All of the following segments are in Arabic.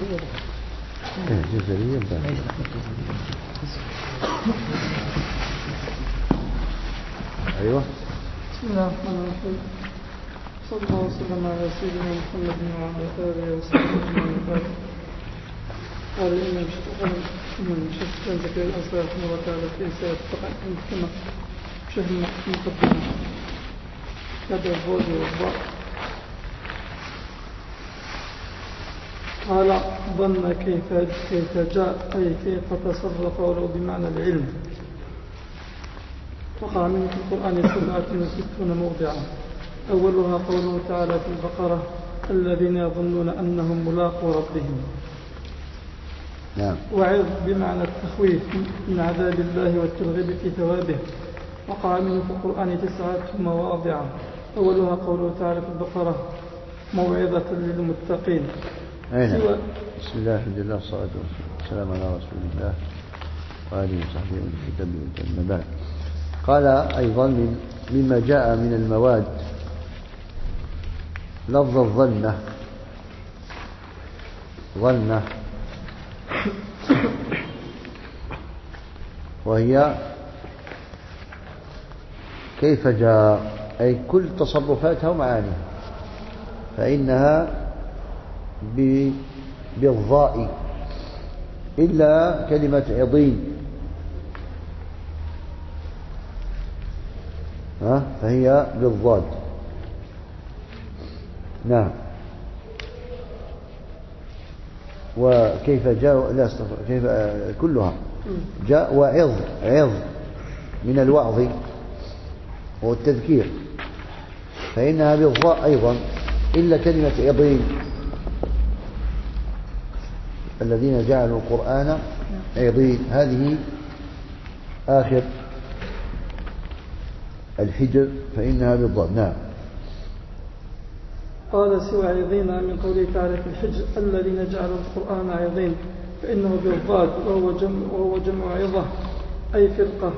جزرية. أيوة. بسم الله الرحمن الرحيم. صلى الله وسلم على سيدنا محمد وعلى آله وصحبه أجمعين. قال الإمام الشيخ زكريا الأنصاري رحمه الله تعالى في رسالة فقط كما شهر مقدمة هذا الفوز والضاء. قال ظن كيف جاء أي كيف تصرف ولو بمعنى العلم. وقع منه في القرآن 67 موضعا. أولها قوله تعالى في البقرة الذين يظنون أنهم ملاقو ربهم. نعم. وعظ بمعنى التخويف من عذاب الله والترغيب في ثوابه. وقع منه في القرآن 9 مواضع. أولها قوله تعالى في البقرة موعظة للمتقين. بسم الله الحمد لله والصلاة والسلام على رسول الله وآله وصحبه ومن اهتدى بعد. قال أيضا مما جاء من المواد لفظ الظنة وهي كيف جاء أي كل تصرفاتها ومعانيها، فإنها بالضاء إلا كلمة عضين فهي بالضاد. نعم. وكيف جاء لا استغفر كيف كلها جاء عظ من الوعظ والتذكير، فإنها بالضاء أيضا إلا كلمة عضين الذين جعلوا القرآن عضين، هذه آخر الحجر فإنها بالضاد. نعم. قال سوى عظين من قوله تعالى في الحجر الذين جعلوا القرآن عظين فإنه بالضاد وهو جمع عظة أي فرقة.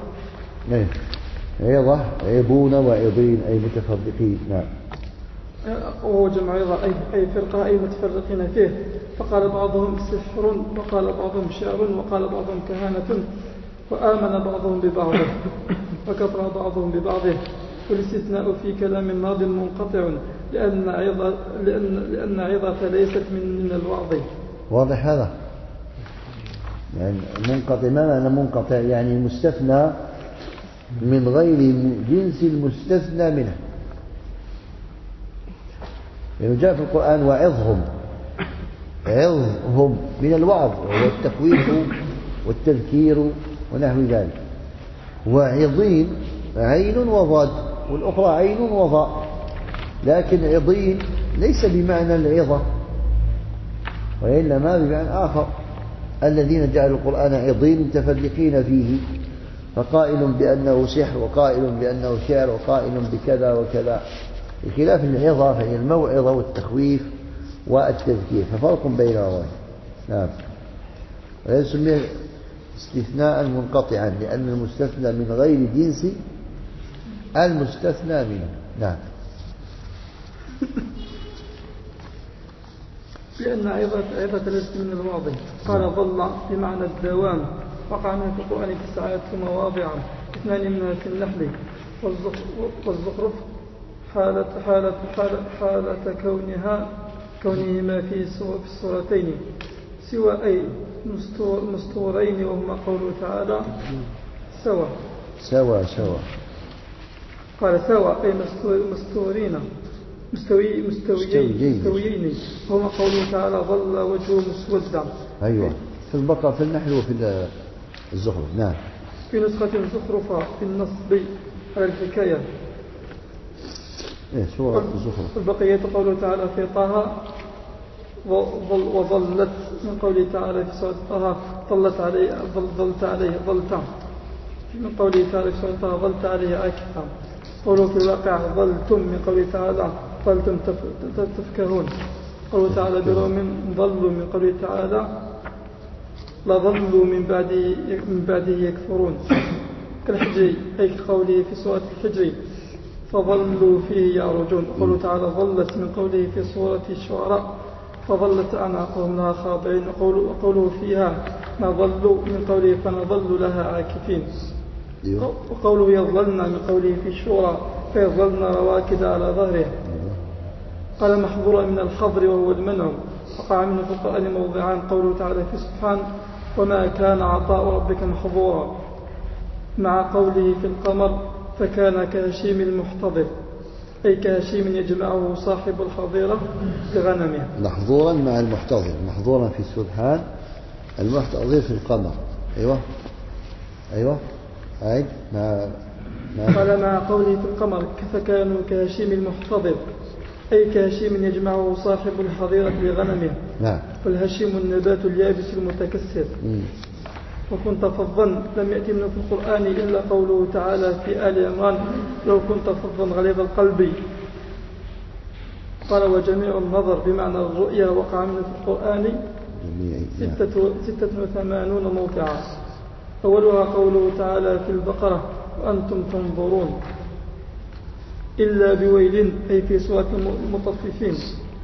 عظة عبون وعظين أي متفرقين. نعم. وهو جمع عظة أي فرقة أي متفرقين فيه. فقال بعضهم سحر وقال بعضهم شعر وقال بعضهم كهانة وآمن بعضهم ببعض وكفر بعضهم ببعضه. والاستثناء في كلام ماض منقطع لأن عظة ليست من الوعظ. واضح هذا؟ يعني منقطع، ما معنى منقطع؟ يعني مستثنى من غير جنس المستثنى منه. يعني جاء في القرآن وعظهم من الوعظ وهو التخويف والتذكير ونحو ذلك. وعظين عين وضاد والأخرى عين وضاء، لكن عظين ليس بمعنى العظة وإنما بمعنى آخر. الذين جعلوا القرآن عظين متفرقين فيه، فقائل بأنه سحر وقائل بأنه شعر وقائل بكذا وكذا، بخلاف العظة فهي الموعظة والتخويف والتذكير، ففرق بينهما. نعم. ويسمى استثناء منقطعا لأن المستثنى من غير جنس المستثنى منه. نعم. لأن عظة ليست من الوعظ. قال ظل بمعنى الدوام. وقع منه في القرآن 9 مواضع 2 منها في النحل والزخرف حالة كونهما في السورتين سوى أي مستورين، وهما قوله تعالى سوى. قال سوى أي مستورين مستويين، وهما قوله تعالى ظل وجهه مسودا. أيوة، في البقرة في النحل وفي الزخرف. نعم. في نسخة زخرفة في النصب على الحكاية. سورة الزخرف. البقية قوله تعالى في طه وظلت من قوله تعالى في سورة طه ظلت من قوله تعالى في سورة طه ظلت عليه عاكفا. قوله في الواقع ظلتم من قوله تعالى ظلتم تفكهون. قوله تعالى برغم ظلوا من قوله تعالى لظلوا من بعده يكفرون. كالحجر أي كقوله في سورة الحجر فظلوا فيه يعرجون. قوله تعالى ظلت من قوله في سورة الشعراء فظلت أعناقهم لها خاضعين. وقوله فيها نظل من قوله فنظل لها عاكفين. وقوله يظللن من قوله في الشورى فيظللن رواكد على ظهرها. قال محظورا من الحظر وهو المنع، وقع منه في القرآن موضعان. قوله تعالى في سبحان وما كان عطاء ربك محظورا، مع قوله في القمر فكان كهشيم المحتضر، أي كهشيم يجمعه صاحب الحظيرة لغنمه. محظورا مع المحتضر، محظورا في سبحان، المحتضر في القمر. أيوة عيد قال مع قوله في القمر فكانوا كهشيم المحتضر، أي كهشيم يجمعه صاحب الحظيرة لغنمه. نعم. والهشيم النبات اليابس المتكسر. وكنت فظا لم يأتي منه في القرآن إلا قوله تعالى في آل عمران لو كنت فظا غليظ القلب. قال وجميع النظر بمعنى الرؤيا وقع منه في القرآن 86 موقعا. أولها قوله تعالى في البقرة وأنتم تنظرون، إلا بويل أي في سورة المطففين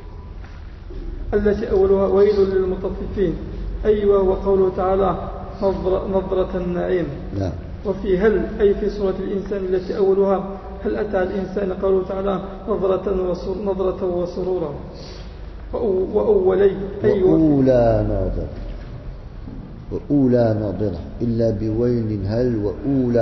التي أولها ويل للمطففين، أيوة. وقوله تعالى نظرة النعيم. لا. وفي هل أي في سورة الإنسان التي أولها هل أتى الإنسان قوله تعالى نظرة وسرورا. وأولي أي وأولى ناظرة، وأولى ناظرة إلا بويل هل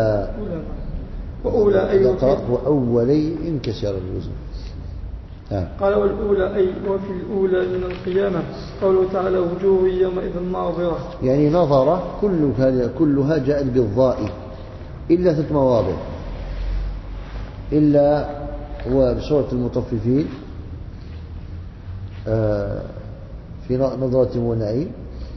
وأولى أي وأولي انكسر الوزن. قال والأولى أي وفي الأولى من القيامة. قوله تعالى وجوه يومئذ ناظرة، يعني نظرة كلها جاءت بالضاء إلا 3 مواضع، إلا هو بسورة المطففين في نظرة ونعيم،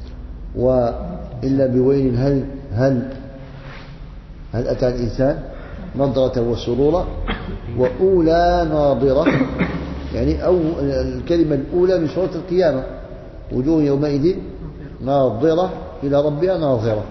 وإلا بويل هل أتى الإنسان نظرة وسرورا، وأولى ناظرة يعني أو الكلمة الأولى من سورة القيامة وجوه يومئذ ناظرة إلى ربها ناظرة.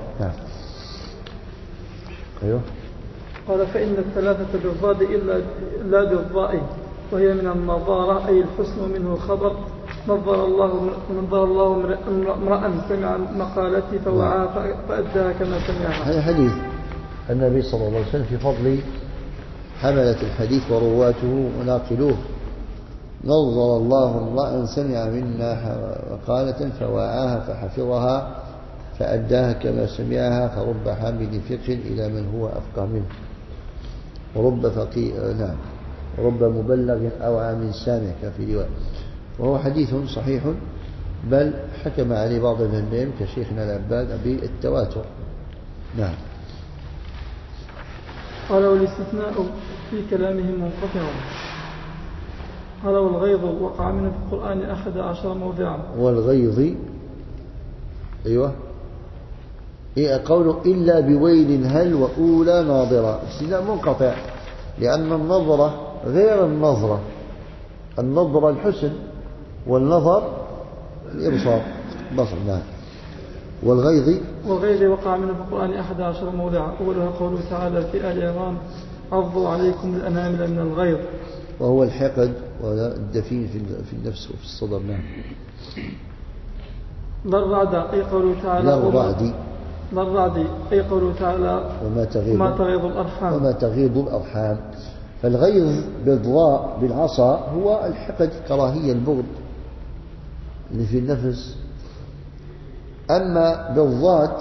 أيوه. قال فإن الثلاثة بالضاد لا بالضاء، وهي من النظارة أي الحسن منه خبر. نظر الله امرأ سمع مقالتي فوعاها فأداها كما سمعها. هذا حديث النبي صلى الله عليه وسلم في فضل حملة الحديث ورواته وناقلوه. نظر الله امرأ سمع منا مقالة فوعاها فحفظها فأداها كما سمعها، فرب حامل فقه إلى من هو أفقه منه، ورب فقيه ورب مبلغ أوعى من سامع في رواية. وهو حديث صحيح، بل حكم عليه بعض العلماء كشيخنا العباد بالتواتر. نعم. قال والاستثناء في كلامهم منقطع. قال والغيظ وقع منه في القرآن 11 موضعا. والغيظ أيوة قوله إلا بويل هل وأولى ناظرة، استثناء منقطع، لأن النظرة غير النظرة. النظرة الحسن والنظر الإبصار بصر. نعم. والغيظ وقع منه في القرآن 11 موضعا. أولها قوله تعالى في آل عمران عضوا عليكم الأنامل من الغيظ، وهو الحقد والدفين في النفس وفي الصدر. نعم. ضرعد أي قوله تعالى ضرعد أي قوله تعالى وما تغيض الأرحام. فالغيظ بالضاء بالعصا هو الحقد، كراهية، البغض اللي في النفس. أما بالضاد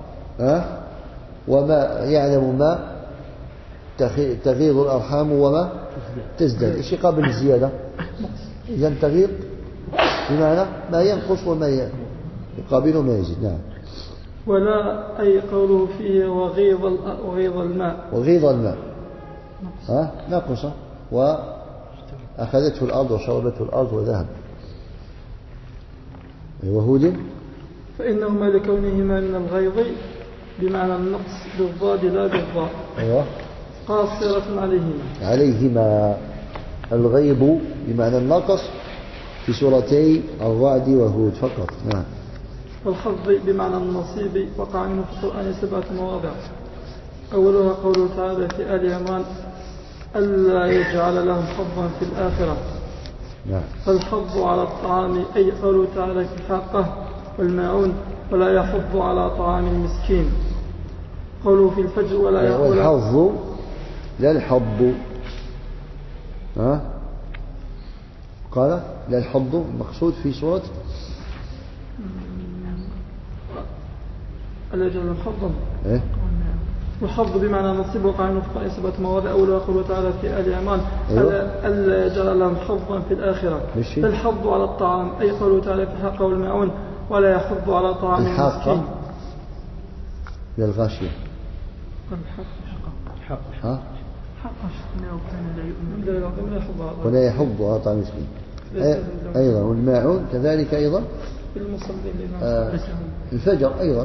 وما يعلم ما تغيض الأرحام وما تزداد، إيش يقابل الزيادة؟ إذن تغيض بمعنى ما ينقص وما يقابله ما يزيد. نعم. ولا أي قوله فيه وغيظ الماء نقص وأخذته الأرض وشربته الأرض وذهب. وهود فإنهما لكونهما من الغيظ بمعنى النقص بالضاد لا بالضاء. أيوة. قاصرة عليهما الغيظ بمعنى النقص في سورتي الرعد وهود فقط. نعم. والحظ بمعنى النصيب وقع منه في القرآن 7 مواضع. أولها قوله تعالى في آل عمران ألا يجعل لهم حظا في الآخرة، نعم. فالحض على الطعام أي قوله تعالى في الحاقة والماعون ولا يحض على طعام المسكين. قوله في الفجر ولا والحظ لا الحض. قال لا الحض مقصود في سورة الأجل الحظ. إيه؟ والحظ بمعنى نصيب وقع نفقا 7 مواضع. أولها قوله تعالى في آل عمران ألا يجعل لهم حظا في الآخرة. الحظ على الطعام أي قوله تعالى في الحاقة والماعون ولا يحض على طعام المسكين. للغاشية الحق ولا يحض على طعام المسكين أيضا. والماعون كذلك أيضا. الفجر أيضا.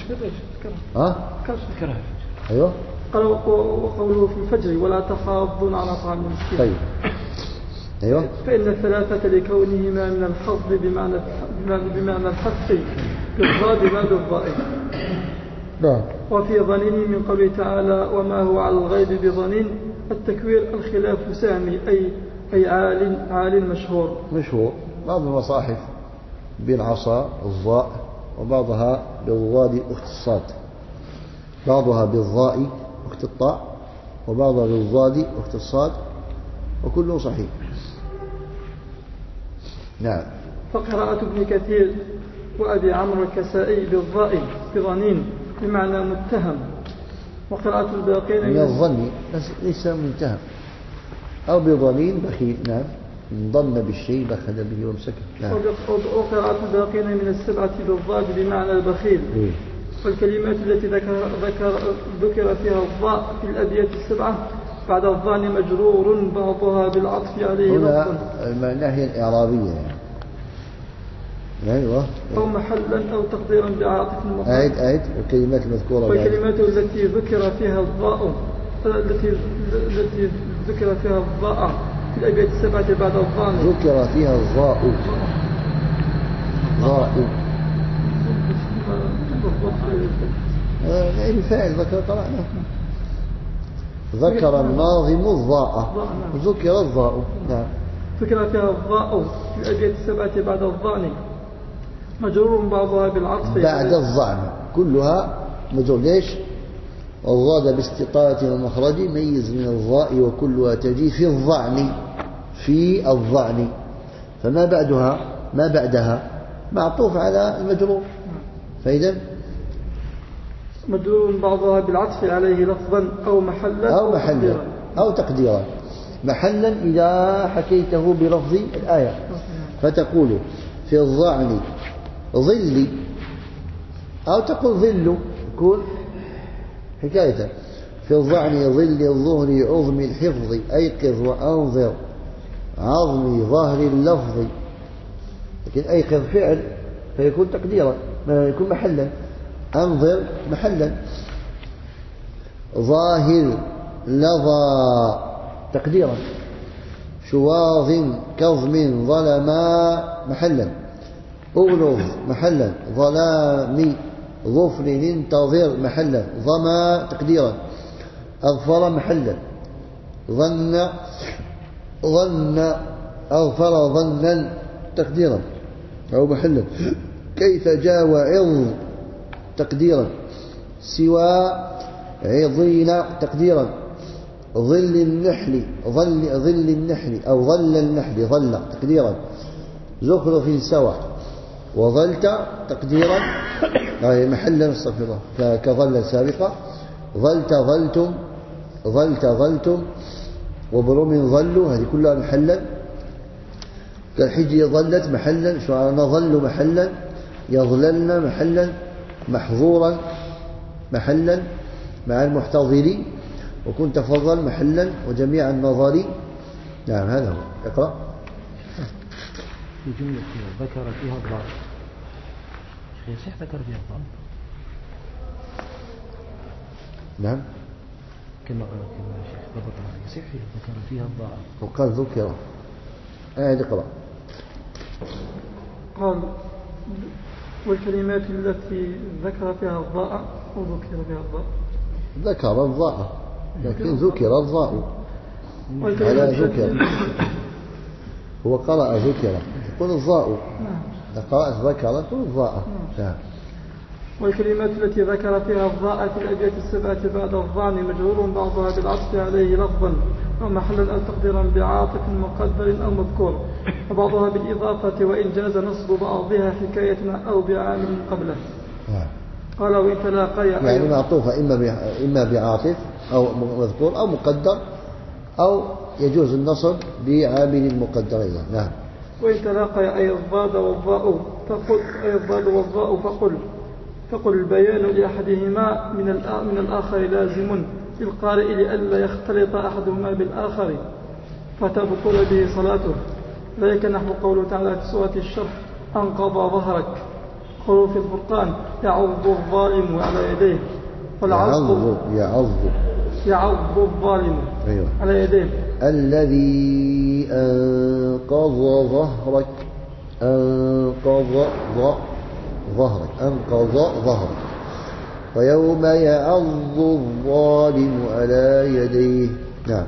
أيوة. قال وقوله في الفجر ولا تحاضون على طعام المسكين. طيب. أيوة. فإن الثلاثة لكونهما من الحظ بمعنى الحث بالضاد لا بالضاء. نعم. وفي ظنين من قوله تعالى وما هو على الغيب بظنين التكوير الخلاف سامي أي عال مشهور. بعض المصاحف بالعصا الضاء وبعضها بالضاد أخت الصاد، بعضها بالضاء أخت الطاء وبعضها بالضاد أخت الصاد وكله صحيح. نعم. فقراءة ابن كثير وأبي عمرو الكسائي بالضاء بظنين بمعنى متهم. وقراءة الباقين من الظن ليس متهم أو بظنين بخيل. نعم. ظن بالشيء بخل به وامسكه. نعم. وقراءة الباقين من 7 بالضاد بمعنى البخيل. والكلمات التي ذكر فيها الضاء في الأبيات 7 بعد الظان مجرور بعضها بالعطف عليه هنا الناحية الإعرابية أيوة. أو محلا أو تقديرا بعاطف المطلق. أعد الكلمات المذكورة. والكلمات التي ذكر فيها الضاء في الأبيات 7 بعد الظان ذكر فيها الضاء الفاعل ذكر قرأنا ذكر الناظم الضاء ذكر الضاء. نعم. ذكر فيها الضاء في الأبيات 7 بعد الظان مجرور بعضها بالعطف بعد الظعن كلها مجرور. ليش؟ والضاد باستطاعة المخرج ميز من الضاء وكلها تجي في الظعن فما بعدها معطوف على المجرور. فإذا مجرور بعضها بالعطف عليه لفظا أو محلا أو تقديرا. محلا إذا حكيته بلفظ الآية فتقول في الظعن ظلي أو تقول ظل يكون حكاية في الظعن ظل الظهر عظم الحفظ أيقظ وأنظر عظمي ظهر اللفظ. لكن أيقظ فعل فيكون تقديرا يكون محلا. أنظر محلا. ظاهر لظى تقديرا. شواظ كظم ظلما محلا. أغلظ محلا. ظلام ظفر انتظر محلا. ظما تقديرا. أغفر محلا. ظن أغفر ظنا تقديرا أو محلا. كيف جاء وعظ تقديرا. سوى عظين تقديرا. ظل النحل أو ظل النحل ظل تقديرا. زخرف سوى وظلت تقديرا محلا استغفر الله كظل سابقة. ظلتم وبرم ظلوا هذه كلها محلا. كالحجي ظلت محلا. شعرنا ظلوا محلا. يظللن محلا. محظورا محلا مع المحتضر وكنت فضل محلا وجميع النظر. نعم هذا هو. اقرأ. في جملة ذكر فيها الضاء يصح ذكر فيها الضاء. نعم كما شيخ ضبطها يصح ذكر فيها الضاء وقال ذكر. اقرأ. قال والكلمات التي ذكر فيها الضاء أو ذكر فيها الضاء. ذكر الضاء لكن ذكر الضاء على ذكر. هو قرأ ذكر تكون الضاء. نعم. قرأت ذكر تكون الضاء. نعم. والكلمات التي ذكر فيها الضاء في الأبيات السبعة بعد الظان مجرور بعضها بالعطف عليه لفظا ومحلا أو تقديرا بعاطف مقدر أو مذكور وبعضها بالإضافة وإن جاز نصب بعضها حكاية أو بعامل قبله. قال وإن تلاقيا يعني معطوفة إما بعاطف أو مذكور أو مقدر أو يجوز النصب بعامل مقدرين. نعم. وإن تلاقيا أي الضاد والضاء فقل البيان لأحدهما من الآخر لازم للقارئ لئلا يختلط أحدهما بالآخر فتبطل به صلاته. ذلك نحو قوله تعالى في سورة الشرح أنقض ظهرك. قوله في الفرقان يعض الظالم على يديه. يعض الظالم على يديه. الذي أنقض ظهرك ويوم يعض الظالم على يديه. نعم.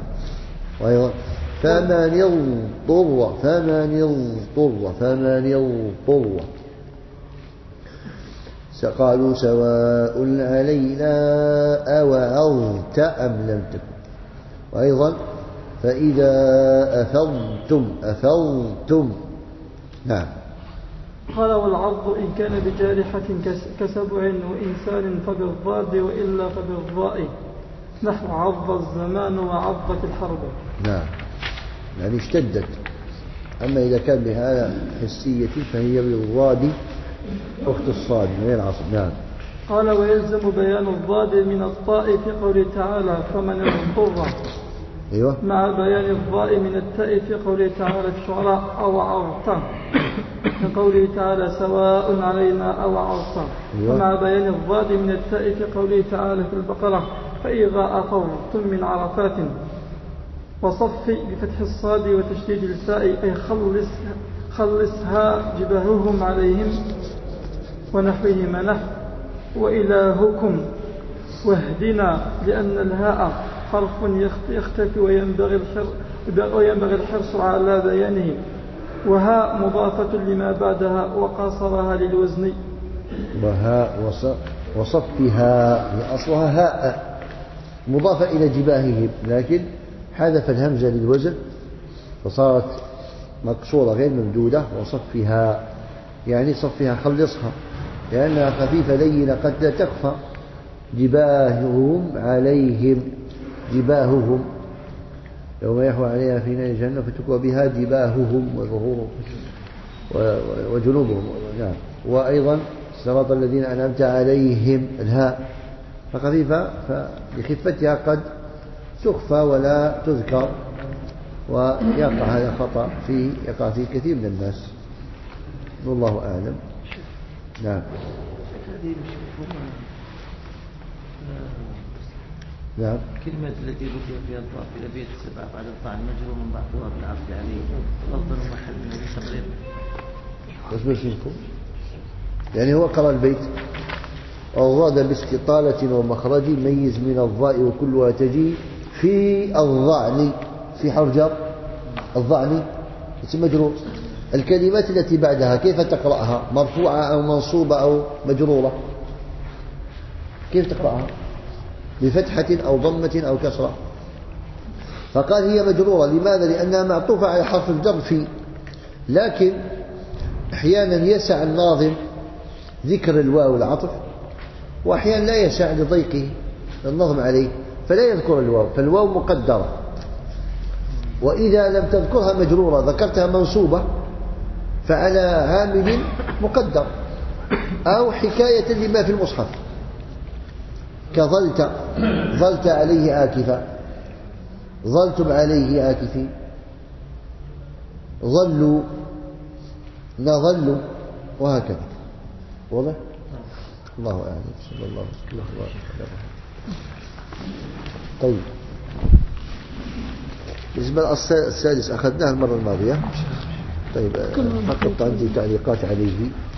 فمن اضطر قالوا سواء علينا أوعظت أم لم تكن. وأيضا فإذا أفضتم. نعم. قال والعض إن كان بجارحة كسبع وإنسان فبالضاد وإلا فبالضاء نحو عض الزمان وعضت الحرب. نعم. يعني اشتدت. أما إذا كان بهذا حسية فهي بالضاد أخت الصاد من العصر. نعم. قال ويلزم بيان الضاد من الطاء في قوله تعالى فمن اضطر. أيوة. مع بيان الضاء من التاء في قوله تعالى في الشعراء أو عرضت في قوله تعالى سواء علينا أو عرضت. أيوة. ومع بيان الضاد من التاء في قوله تعالى في البقرة فإذا أفضتم من عرفات. وصف بفتح الصاد وتشديد الفاء أي خلصها جباههم عليهم ونحوهما نحو وإلهكم واهدنا لأن الهاء حرف يختفي وينبغي الحرص على بيانه وهاء مضافة لما بعدها وقاصرها للوزن. وهاء وصفها أصلها هاء مضافة إلى جباههم لكن حذف الهمزة للوزن فصارت مكسورة غير ممدودة. وصفها يعني صفها خلصها لأنها خفيفة لينة قد لا تخفى. جباههم عليهم جباههم يوم يحوى عليها في نار جهنم فتكوى بها جباههم وظهورهم وجنوبهم. نعم. وأيضا صراط الذين أنعمت عليهم الهاء فخفيفة فلخفتها قد تخفى ولا تذكر ويقع هذا خطأ يقع في كثير من الناس والله أعلم. نعم. نعم. كلمة التي ذكر فيها الضاء في الأبيات السبعة بعد الطعن مجرور من بعضها بالعطف عليه أفضل محل من التقرير. بس فيكم يعني هو قرأ البيت أضاد باستطالة ومخرج ميز من الضاء وكلها تجي في الضعن في حرف جر الضعن اسم مجرور. الكلمات التي بعدها كيف تقرأها مرفوعة أو منصوبة أو مجرورة كيف تقرأها بفتحة أو ضمة أو كسرة. فقال هي مجرورة. لماذا؟ لأنها معطوفة على حرف الجر في. لكن أحيانا يسع الناظم ذكر الواو العطف وأحيانا لا يسع لضيقه النظم عليه فلا يذكر الواو فالواو مقدرة. وإذا لم تذكرها مجرورة ذكرتها منصوبة فعلى عامل مقدر أو حكاية لما في المصحف كظلت ظلت عليه آكفا ظلتم عليه آكفين ظلوا نظلوا وهكذا. واضح؟ الله أعلم. صلى الله عليه وسلم. طيب بالنسبة السادس أخذناه المرة الماضية. طيب فقط عندي تعليقات عليه.